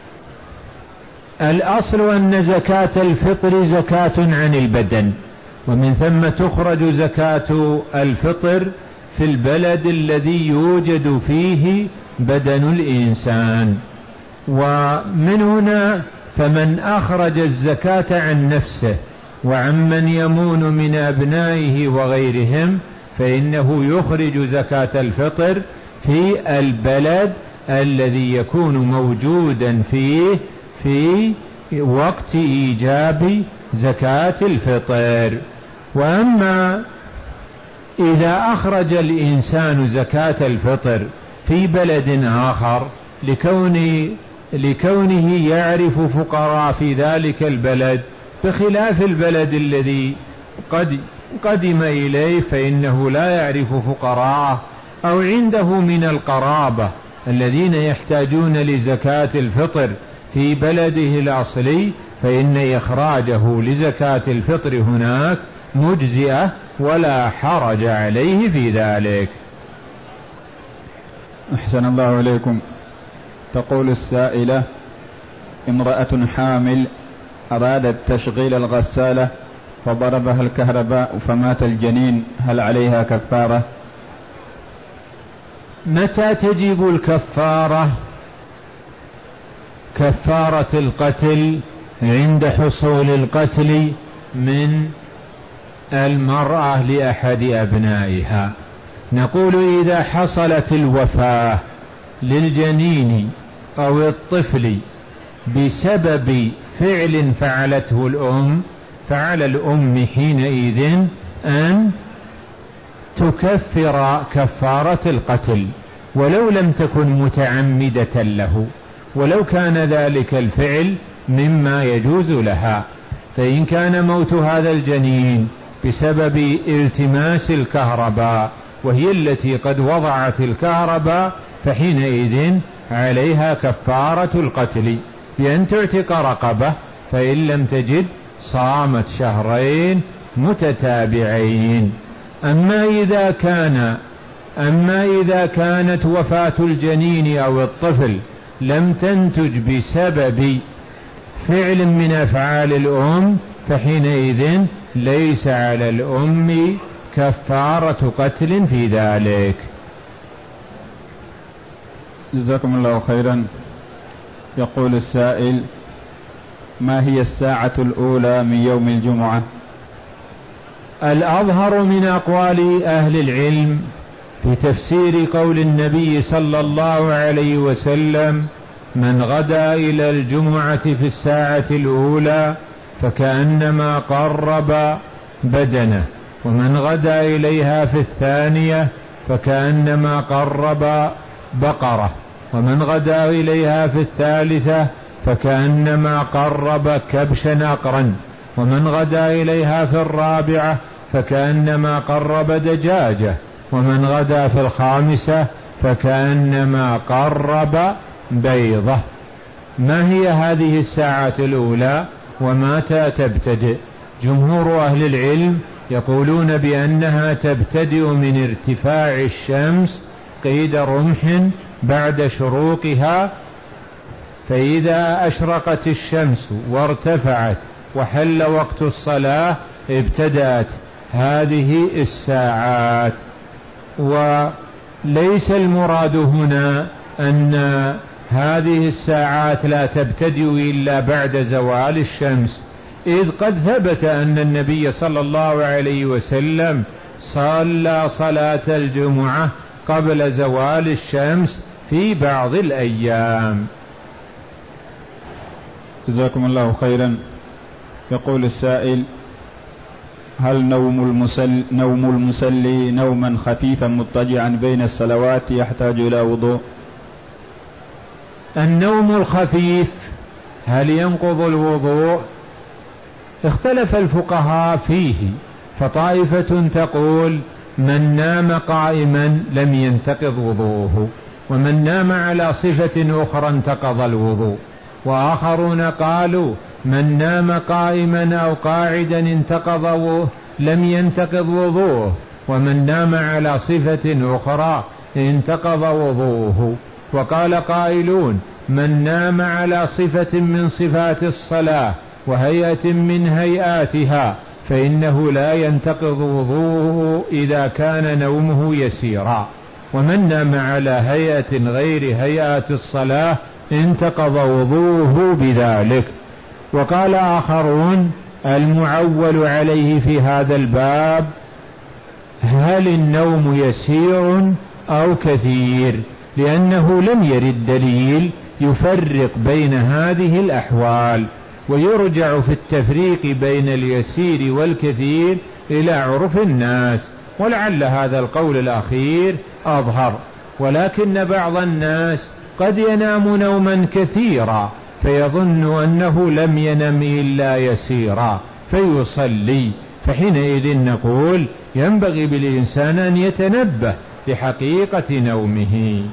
الأصل أن زكاة الفطر زكاة عن البدن، ومن ثم تخرج زكاة الفطر في البلد الذي يوجد فيه بدن الإنسان. ومن هنا فمن أخرج الزكاة عن نفسه وعن من يمون من أبنائه وغيرهم فإنه يخرج زكاة الفطر في البلد الذي يكون موجودا فيه في وقت إيجاب زكاة الفطر. وأما إذا أخرج الإنسان زكاة الفطر في بلد آخر لكون لكونه يعرف فقراء في ذلك البلد بخلاف البلد الذي قد قدم إليه فإنه لا يعرف فقراء، أو عنده من القرابة الذين يحتاجون لزكاة الفطر في بلده الأصلي، فإن إخراجه لزكاة الفطر هناك مجزئة ولا حرج عليه في ذلك. أحسن الله إليكم. تقول السائلة: امرأة حامل أرادت تشغيل الغسالة فضربها الكهرباء فمات الجنين، هل عليها كفارة؟ متى تجب الكفارة؟ كفارة القتل عند حصول القتل من المرأة لأحد أبنائها. نقول إذا حصلت الوفاة للجنين أو الطفل بسبب فعل فعلته الأم، فعلى الأم حينئذ أن تكفر كفارة القتل ولو لم تكن متعمدة له، ولو كان ذلك الفعل مما يجوز لها. فإن كان موت هذا الجنين بسبب التماس الكهرباء وهي التي قد وضعت الكهرباء فحينئذ عليها كفارة القتل. بأن تعتق رقبة، فإن لم تجد صامت شهرين متتابعين. أما إذا كان أما إذا كانت وفاة الجنين أو الطفل لم تنتج بسبب فعل من أفعال الأم، فحينئذ ليس على الأم كفارة قتل في ذلك. جزاكم الله خيرا. يقول السائل: ما هي الساعة الأولى من يوم الجمعة؟ الأظهر من أقوال أهل العلم في تفسير قول النبي صلى الله عليه وسلم: من غدا إلى الجمعة في الساعة الأولى فكأنما قرب بدنه، ومن غدا إليها في الثانية فكأنما قرب بقرة، ومن غدا إليها في الثالثة فكأنما قرب كبشا أقرا، ومن غدا إليها في الرابعة فكأنما قرب دجاجة، ومن غدا في الخامسة فكأنما قرب بيضة. ما هي هذه الساعة الأولى ومتى تبتدئ؟ جمهور أهل العلم يقولون بأنها تبتدئ من ارتفاع الشمس قيد رمح بعد شروقها، فإذا أشرقت الشمس وارتفعت وحل وقت الصلاة ابتدأت هذه الساعات. وليس المراد هنا أن هذه الساعات لا تبتدئ إلا بعد زوال الشمس، إذ قد ثبت أن النبي صلى الله عليه وسلم صلى صلاة الجمعة قبل زوال الشمس في بعض الأيام. جزاكم الله خيرا. يقول السائل: هل نوم المسلي, نوم المسلي نوما خفيفا مضطجعا بين الصلوات يحتاج إلى وضوء؟ النوم الخفيف هل ينقض الوضوء؟ اختلف الفقهاء فيه، فطائفة تقول من نام قائما لم ينتقض وضوءه، ومن نام على صفة أخرى انتقض الوضوء، وآخرون قالوا من نام قائما أو قاعدا انتقض لم ينتقض وضوءه، ومن نام على صفة أخرى انتقض وضوءه. وقال قائلون من نام على صفة من صفات الصلاة وهيئة من هيئاتها فإنه لا ينتقض وضوءه إذا كان نومه يسيرا، ومن نام على هيئة غير هيئات الصلاة انتقض وضوءه بذلك. وقال آخرون المعول عليه في هذا الباب هل النوم يسير أو كثير، لأنه لم يرد دليل يفرق بين هذه الأحوال، ويرجع في التفريق بين اليسير والكثير إلى عرف الناس، ولعل هذا القول الأخير أظهر. ولكن بعض الناس قد ينام نوما كثيرا فيظن أنه لم ينم إلا يسيرا فيصلي، فحينئذ نقول ينبغي بالإنسان أن يتنبه لحقيقة نومه.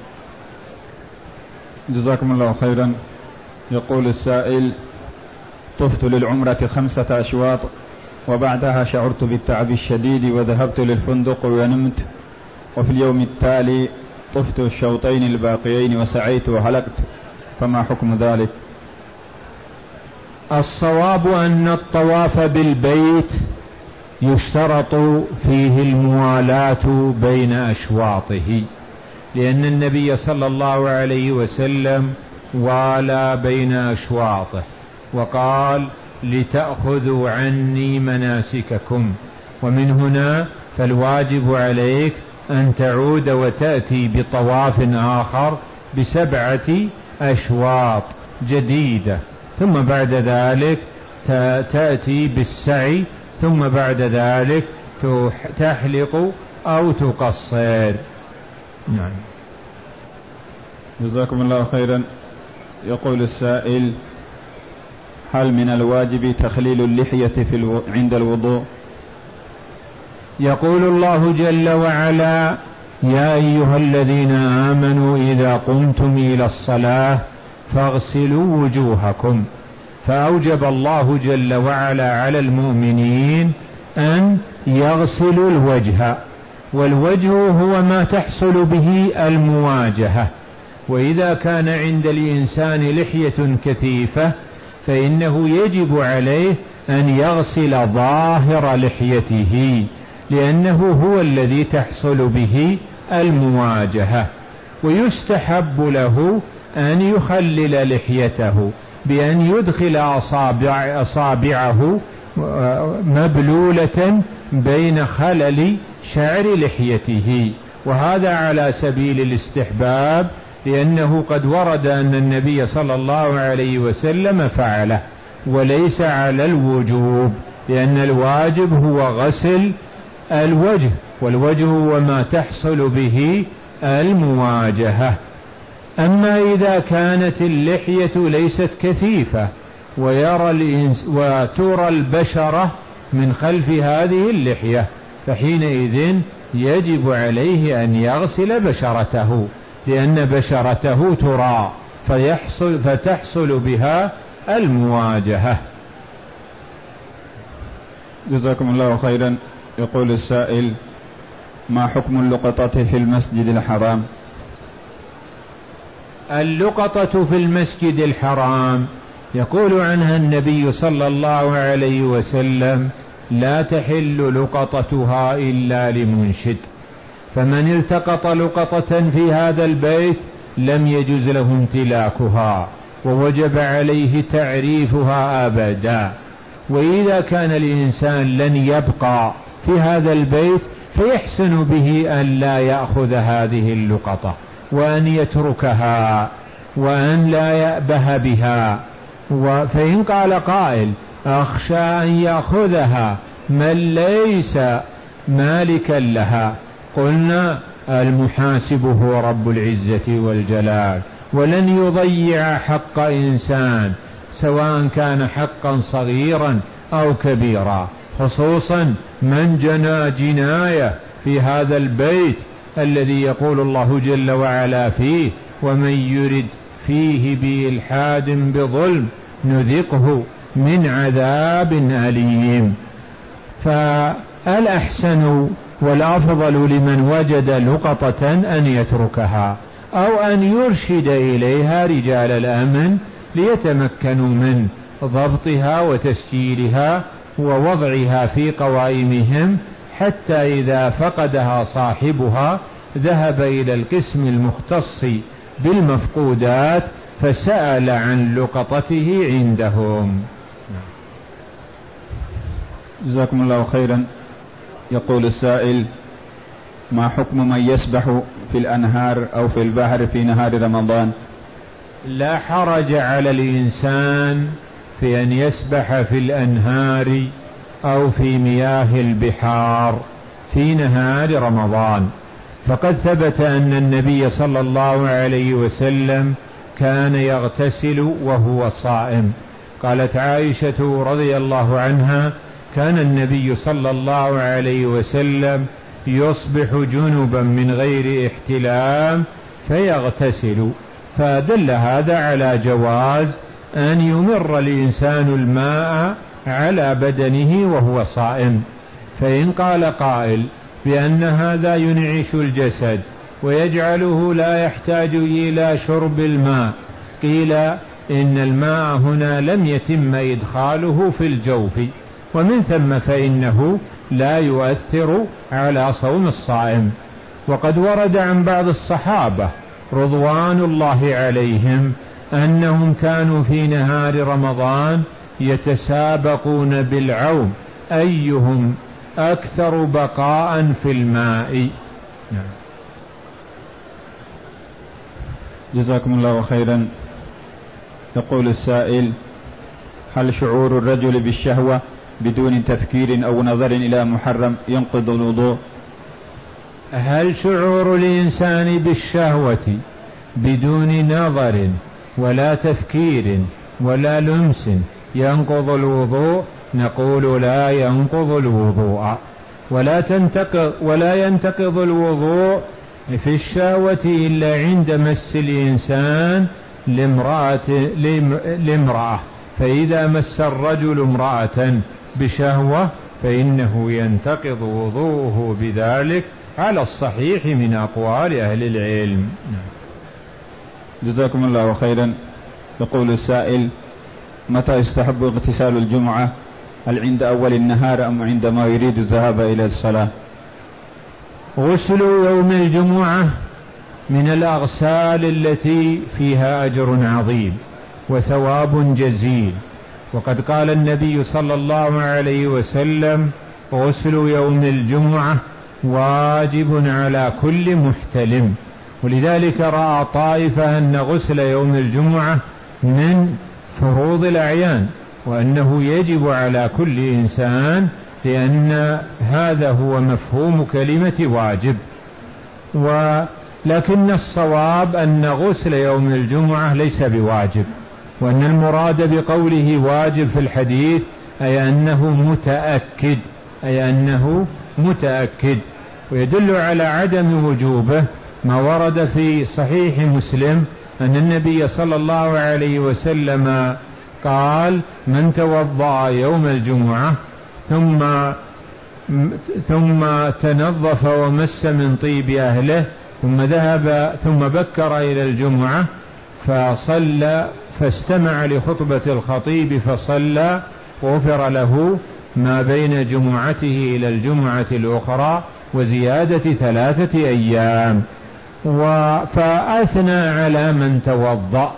جزاكم الله خيرا. يقول السائل: طفت للعمرة خمسة أشواط وبعدها شعرت بالتعب الشديد وذهبت للفندق ونمت، وفي اليوم التالي طفت الشوطين الباقيين وسعيت وهلكت، فما حكم ذلك؟ الصواب أن الطواف بالبيت يشترط فيه الموالاة بين أشواطه، لأن النبي صلى الله عليه وسلم والى بين أشواطه وقال لتأخذوا عني مناسككم، ومن هنا فالواجب عليك أن تعود وتأتي بطواف آخر بسبعة أشواط جديدة، ثم بعد ذلك تأتي بالسعي، ثم بعد ذلك تحلق أو تقصر. نعم. جزاكم الله خيرا. يقول السائل: هل من الواجب تخليل اللحية في الو... عند الوضوء؟ يقول الله جل وعلا: يا أيها الذين آمنوا إذا قمتم إلى الصلاة فاغسلوا وجوهكم. فأوجب الله جل وعلا على المؤمنين أن يغسلوا الوجه، والوجه هو ما تحصل به المواجهة. وإذا كان عند الإنسان لحية كثيفة فإنه يجب عليه أن يغسل ظاهر لحيته، لأنه هو الذي تحصل به المواجهة. ويستحب له أن يخلل لحيته بأن يدخل أصابع أصابعه مبلولة بين خلل شعر لحيته، وهذا على سبيل الاستحباب، لأنه قد ورد أن النبي صلى الله عليه وسلم فعله، وليس على الوجوب، لأن الواجب هو غسل الوجه، والوجه هو ما تحصل به المواجهة. أما إذا كانت اللحية ليست كثيفة ويرى الإنس وترى البشرة من خلف هذه اللحية، فحينئذ يجب عليه أن يغسل بشرته، لأن بشرته ترى فيحصل فتحصل بها المواجهة. جزاكم الله خيرا. يقول السائل: ما حكم اللقطة في المسجد الحرام؟ اللقطة في المسجد الحرام يقول عنها النبي صلى الله عليه وسلم: لا تحل لقطتها إلا لمنشد، فمن التقط لقطة في هذا البيت لم يجز له امتلاكها، ووجب عليه تعريفها أبدا. وإذا كان الإنسان لن يبقى في هذا البيت فيحسن به أن لا يأخذ هذه اللقطة، وأن يتركها، وأن لا يأبه بها. فإن قال قائل: أخشى أن يأخذها من ليس مالكا لها، قلنا: المحاسب هو رب العزة والجلال، ولن يضيع حق إنسان سواء كان حقا صغيرا أو كبيرا، خصوصا من جنى جناية في هذا البيت الذي يقول الله جل وعلا فيه: ومن يرد فيه بإلحاد بظلم نذقه من عذاب أليم. فالأحسن والأفضل لمن وجد لقطة أن يتركها، أو أن يرشد إليها رجال الأمن ليتمكنوا من ضبطها وتسجيلها ووضعها في قوائمهم، حتى إذا فقدها صاحبها ذهب إلى القسم المختص بالمفقودات فسأل عن لقطته عندهم. جزاكم الله خيرا. يقول السائل: ما حكم من يسبح في الأنهار أو في البحر في نهار رمضان؟ لا حرج على الإنسان في أن يسبح في الأنهار أو في مياه البحار في نهار رمضان، فقد ثبت أن النبي صلى الله عليه وسلم كان يغتسل وهو صائم. قالت عائشة رضي الله عنها: كان النبي صلى الله عليه وسلم يصبح جنبا من غير احتلام فيغتسل، فدل هذا على جواز أن يمر الإنسان الماء على بدنه وهو صائم. فإن قال قائل بأن هذا ينعش الجسد ويجعله لا يحتاج إلى شرب الماء، قيل إن الماء هنا لم يتم إدخاله في الجوف، ومن ثم فإنه لا يؤثر على صوم الصائم. وقد ورد عن بعض الصحابة رضوان الله عليهم أنهم كانوا في نهار رمضان يتسابقون بالعوم أيهم أكثر بقاء في الماء. جزاكم الله خيرا. يقول السائل: هل شعور الرجل بالشهوة بدون تفكير أو نظر إلى محرم ينقض الوضوء؟ هل شعور الإنسان بالشهوة بدون نظر ولا تفكير ولا لمس ينقض الوضوء؟ نقول: لا ينقض الوضوء، ولا تنتقض ولا ينتقض الوضوء في الشهوة إلا عند مس الإنسان لامرأة, لامرأة فإذا مس الرجل امرأة بشهوة فإنه ينتقض وضوءه بذلك على الصحيح من أقوال أهل العلم. جزاكم الله خيرا. يقول السائل: متى يستحب اغتسال الجمعة؟ هل عند أول النهار أم عندما يريد الذهاب إلى الصلاة؟ غسل يوم الجمعة من الأغسال التي فيها أجر عظيم وثواب جزيل، وقد قال النبي صلى الله عليه وسلم: غسل يوم الجمعة واجب على كل محتلم. ولذلك رأى طائفة أن غسل يوم الجمعة من فروض الأعيان وأنه يجب على كل إنسان، لأن هذا هو مفهوم كلمة واجب. ولكن الصواب أن غسل يوم الجمعة ليس بواجب، وأن المراد بقوله واجب في الحديث أي أنه متأكد أي أنه متأكد ويدل على عدم وجوبه ما ورد في صحيح مسلم أن النبي صلى الله عليه وسلم قال: من توضأ يوم الجمعة ثم ثم تنظف ومس من طيب أهله ثم ذهب ثم بكر إلى الجمعة فصلى فاستمع لخطبة الخطيب فصلى غفر له ما بين جمعته إلى الجمعة الأخرى وزيادة ثلاثة أيام. فأثنى على من توضأ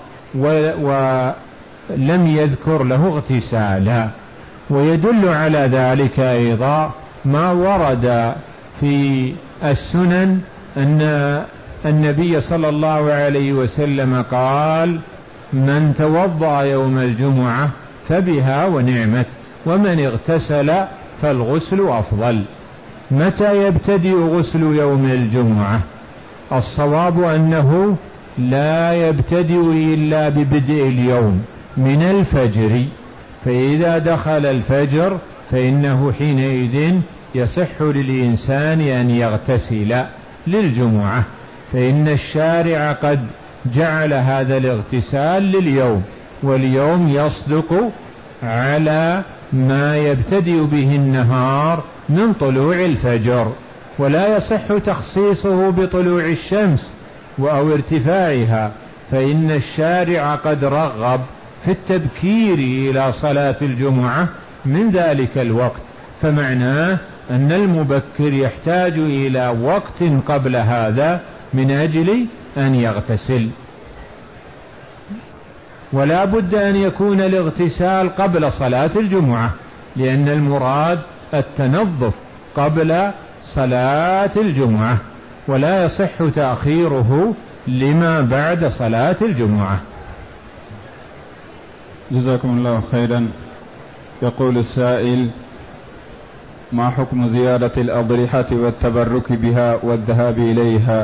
ولم يذكر له اغتسالا. ويدل على ذلك أيضا ما ورد في السنن أن النبي صلى الله عليه وسلم قال: من توضأ يوم الجمعة فبها ونعمت، ومن اغتسل فالغسل أفضل. متى يبتدئ غسل يوم الجمعة؟ الصواب أنه لا يبتدئ إلا ببدء اليوم من الفجر، فإذا دخل الفجر فإنه حينئذ يصح للإنسان أن يغتسل للجمعة، فإن الشارع قد جعل هذا الاغتسال لليوم، واليوم يصدق على ما يبتدئ به النهار من طلوع الفجر، ولا يصح تخصيصه بطلوع الشمس أو ارتفاعها، فإن الشارع قد رغب في التبكير إلى صلاة الجمعة من ذلك الوقت، فمعناه أن المبكر يحتاج إلى وقت قبل هذا من أجل أن يغتسل. ولا بد أن يكون الاغتسال قبل صلاة الجمعة، لأن المراد التنظف قبل صلاة الجمعة، ولا يصح تأخيره لما بعد صلاة الجمعة. جزاكم الله خيرا. يقول السائل: ما حكم زيارة الأضرحة والتبرك بها والذهاب إليها؟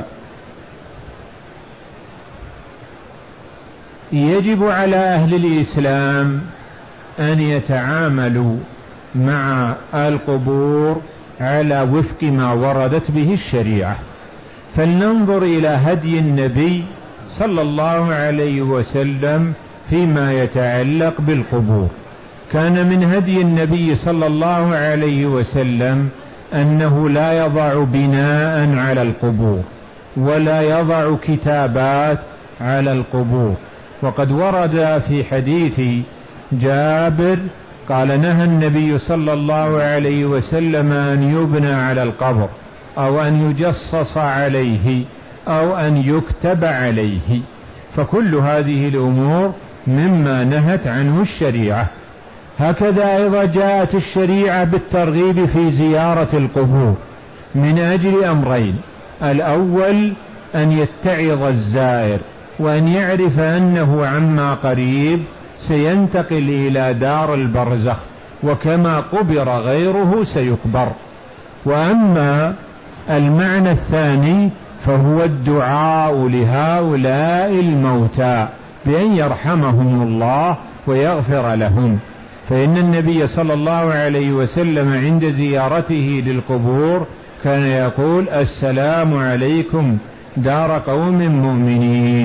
يجب على أهل الإسلام أن يتعاملوا مع القبور على وفق ما وردت به الشريعة، فلننظر إلى هدي النبي صلى الله عليه وسلم فيما يتعلق بالقبور. كان من هدي النبي صلى الله عليه وسلم أنه لا يضع بناء على القبور ولا يضع كتابات على القبور، وقد ورد في حديث جابر قال: نهى النبي صلى الله عليه وسلم أن يبنى على القبر أو أن يجصص عليه أو أن يكتب عليه، فكل هذه الأمور مما نهت عنه الشريعة. هكذا أيضا جاءت الشريعة بالترغيب في زيارة القبور من أجل أمرين: الأول أن يتعظ الزائر وأن يعرف أنه عما قريب سينتقل إلى دار البرزخ، وكما قبر غيره سيقبر. وأما المعنى الثاني فهو الدعاء لهؤلاء الموتى بأن يرحمهم الله ويغفر لهم، فإن النبي صلى الله عليه وسلم عند زيارته للقبور كان يقول: السلام عليكم دار قوم مؤمنين،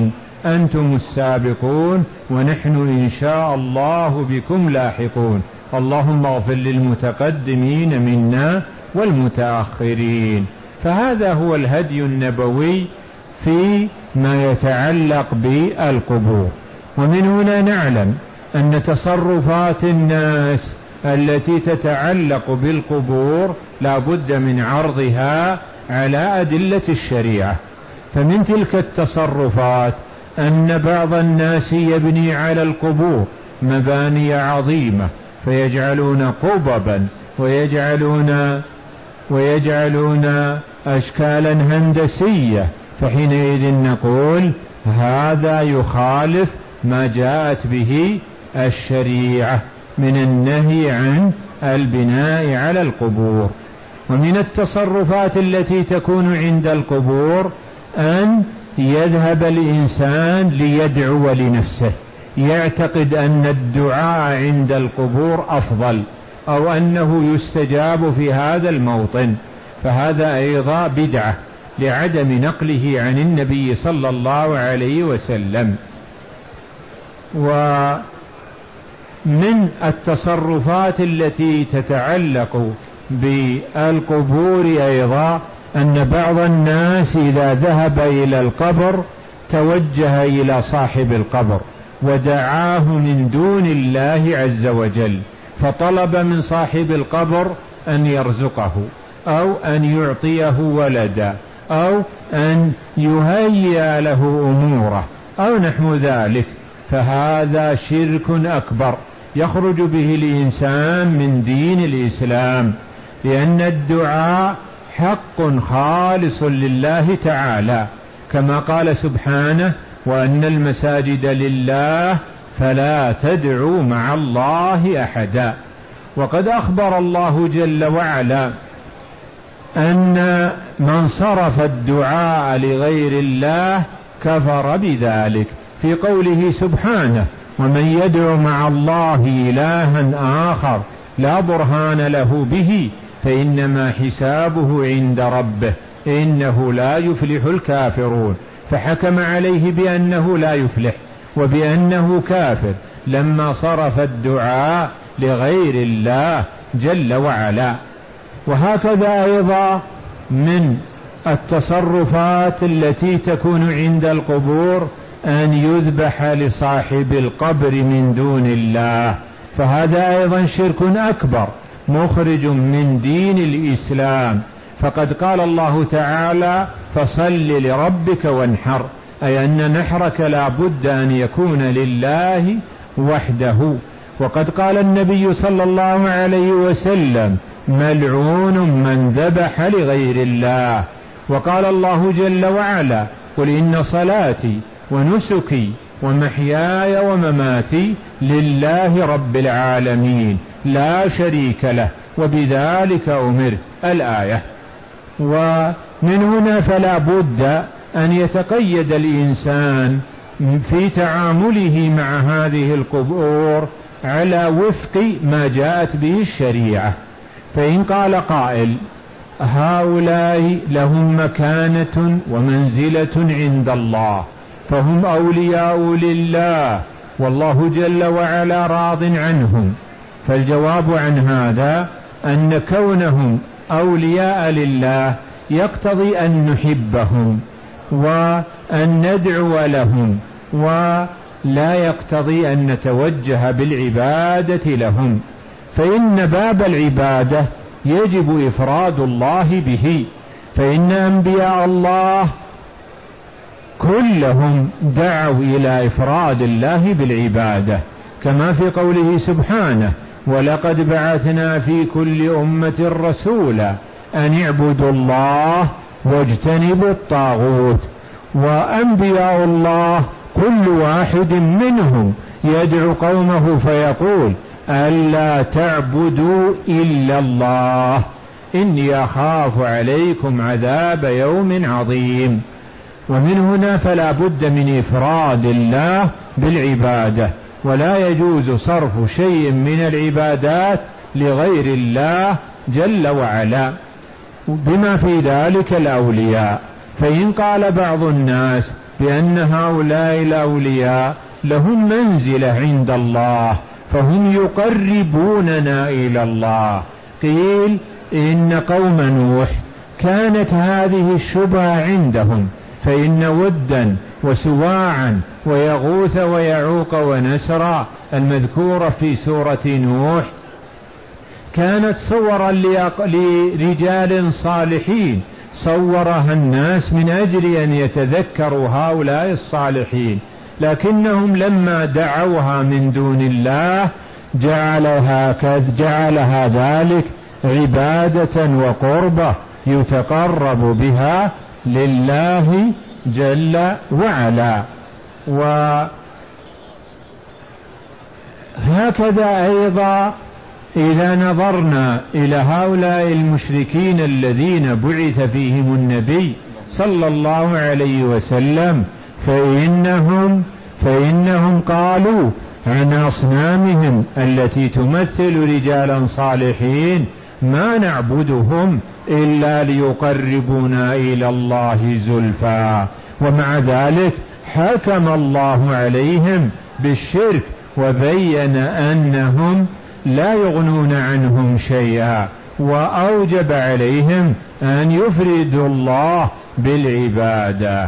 أنتم السابقون ونحن إن شاء الله بكم لاحقون. اللهم اغفر للمتقدمين منا والمتأخرين. فهذا هو الهدي النبوي في ما يتعلق بالقبور. ومن هنا نعلم أن تصرفات الناس التي تتعلق بالقبور لا بد من عرضها على أدلة الشريعة. فمن تلك التصرفات أن بعض الناس يبني على القبور مباني عظيمة فيجعلون قببا ويجعلون ويجعلون أشكالا هندسية، فحينئذ نقول هذا يخالف ما جاءت به الشريعة من النهي عن البناء على القبور. ومن التصرفات التي تكون عند القبور أن يذهب الإنسان ليدعو لنفسه، يعتقد أن الدعاء عند القبور أفضل أو أنه يستجاب في هذا الموطن، فهذا أيضا بدعة لعدم نقله عن النبي صلى الله عليه وسلم. ومن التصرفات التي تتعلق بالقبور أيضا أن بعض الناس إذا ذهب إلى القبر توجه إلى صاحب القبر ودعاه من دون الله عز وجل، فطلب من صاحب القبر أن يرزقه أو أن يعطيه ولدا أو أن يهيئ له أموره أو نحو ذلك، فهذا شرك أكبر يخرج به الإنسان من دين الإسلام، لأن الدعاء حق خالص لله تعالى، كما قال سبحانه: وأن المساجد لله فلا تدعوا مع الله أحدا. وقد أخبر الله جل وعلا أن من صرف الدعاء لغير الله كفر بذلك في قوله سبحانه: ومن يدعو مع الله إلها آخر لا برهان له به فإنما حسابه عند ربه إنه لا يفلح الكافرون. فحكم عليه بأنه لا يفلح وبأنه كافر لما صرف الدعاء لغير الله جل وعلا. وهكذا أيضا من التصرفات التي تكون عند القبور أن يذبح لصاحب القبر من دون الله، فهذا أيضا شرك أكبر مخرج من دين الإسلام. فقد قال الله تعالى: فصل لربك وانحر، أي أن نحرك لا بد أن يكون لله وحده. وقد قال النبي صلى الله عليه وسلم: ملعون من ذبح لغير الله. وقال الله جل وعلا: قل إن صلاتي ونسكي ومحياي ومماتي لله رب العالمين لا شريك له وبذلك أمرت. الآية. ومن هنا فلا بد أن يتقيد الإنسان في تعامله مع هذه القبور على وفق ما جاءت به الشريعة. فإن قال قائل: هؤلاء لهم مكانة ومنزلة عند الله فهم أولياء لله والله جل وعلا راض عنهم، فالجواب عن هذا أن كونهم أولياء لله يقتضي أن نحبهم وأن ندعو لهم، ولا يقتضي أن نتوجه بالعبادة لهم، فإن باب العبادة يجب إفراد الله به، فإن أنبياء الله كلهم دعوا إلى إفراد الله بالعبادة، كما في قوله سبحانه: ولقد بعثنا في كل أمة رسولا أن اعبدوا الله واجتنبوا الطاغوت. وأنبياء الله كل واحد منهم يدعو قومه فيقول: ألا تعبدوا إلا الله إني أخاف عليكم عذاب يوم عظيم. ومن هنا فلا بد من إفراد الله بالعبادة، ولا يجوز صرف شيء من العبادات لغير الله جل وعلا، بما في ذلك الأولياء. فإن قال بعض الناس بأن هؤلاء الأولياء لهم منزلة عند الله فهم يقربوننا إلى الله. قيل إن قوم نوح كانت هذه الشبهة عندهم، فإن ودا وسواعا ويغوث ويعوق ونسرا المذكورة في سورة نوح كانت صورا لرجال صالحين صورها الناس من أجل أن يتذكروا هؤلاء الصالحين، لكنهم لما دعوها من دون الله جعلها, جعلها ذلك عبادة وقربة يتقرب بها لله جل وعلا. وهكذا أيضا إذا نظرنا إلى هؤلاء المشركين الذين بعث فيهم النبي صلى الله عليه وسلم فإنهم, فإنهم قالوا عن أصنامهم التي تمثل رجالا صالحين ما نعبدهم إلا ليقربونا إلى الله زلفى، ومع ذلك حكم الله عليهم بالشرك وبين أنهم لا يغنون عنهم شيئا، وأوجب عليهم أن يفردوا الله بالعبادة.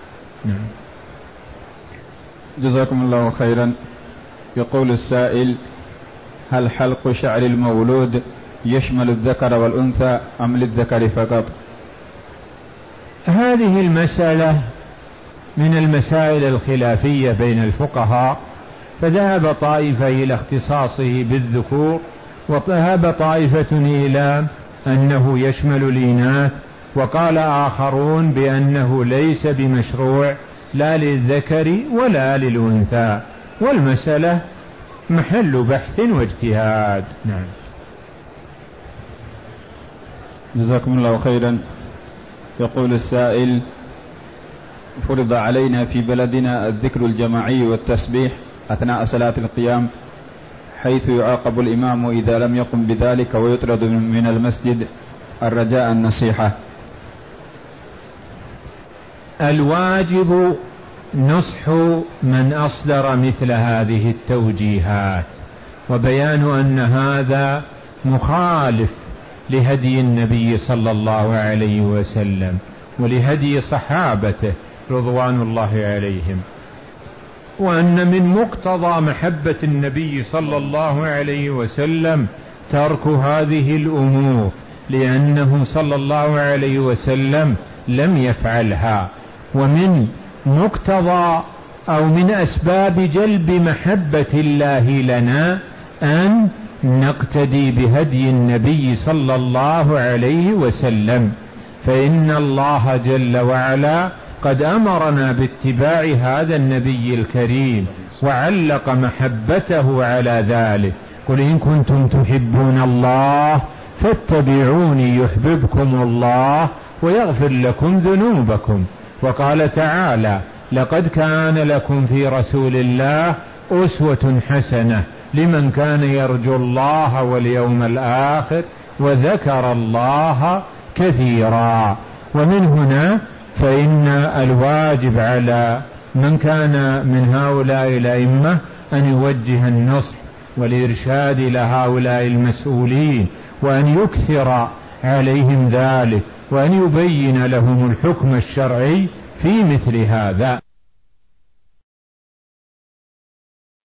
جزاكم الله خيرا. يقول السائل: هل حلق شعر المولود يشمل الذكر والأنثى أم للذكر فقط؟ هذه المسألة من المسائل الخلافية بين الفقهاء، فذهب طائفة إلى اختصاصه بالذكور، وذهب طائفة إلى أنه يشمل الإناث، وقال آخرون بأنه ليس بمشروع لا للذكر ولا للأنثى، والمسألة محل بحث واجتهاد. نعم. جزاكم الله خيرا. يقول السائل: فرض علينا في بلدنا الذكر الجماعي والتسبيح أثناء صلاة القيام، حيث يعاقب الإمام إذا لم يقم بذلك ويطرد من المسجد، الرجاء النصيحة. الواجب نصح من أصدر مثل هذه التوجيهات، وبيان أن هذا مخالف لهدي النبي صلى الله عليه وسلم ولهدي صحابته رضوان الله عليهم، وأن من مقتضى محبة النبي صلى الله عليه وسلم ترك هذه الأمور، لأنه صلى الله عليه وسلم لم يفعلها. ومن مقتضى أو من أسباب جلب محبة الله لنا أن نقتدي بهدي النبي صلى الله عليه وسلم، فإن الله جل وعلا قد أمرنا باتباع هذا النبي الكريم وعلق محبته على ذلك: قل إن كنتم تحبون الله فاتبعوني يحببكم الله ويغفر لكم ذنوبكم. وقال تعالى: لقد كان لكم في رسول الله أسوة حسنة لمن كان يرجو الله واليوم الآخر وذكر الله كثيرا. ومن هنا فإن الواجب على من كان من هؤلاء الأئمة أن يوجه النصح والإرشاد إلى هؤلاء المسؤولين، وأن يكثر عليهم ذلك، وأن يبين لهم الحكم الشرعي في مثل هذا.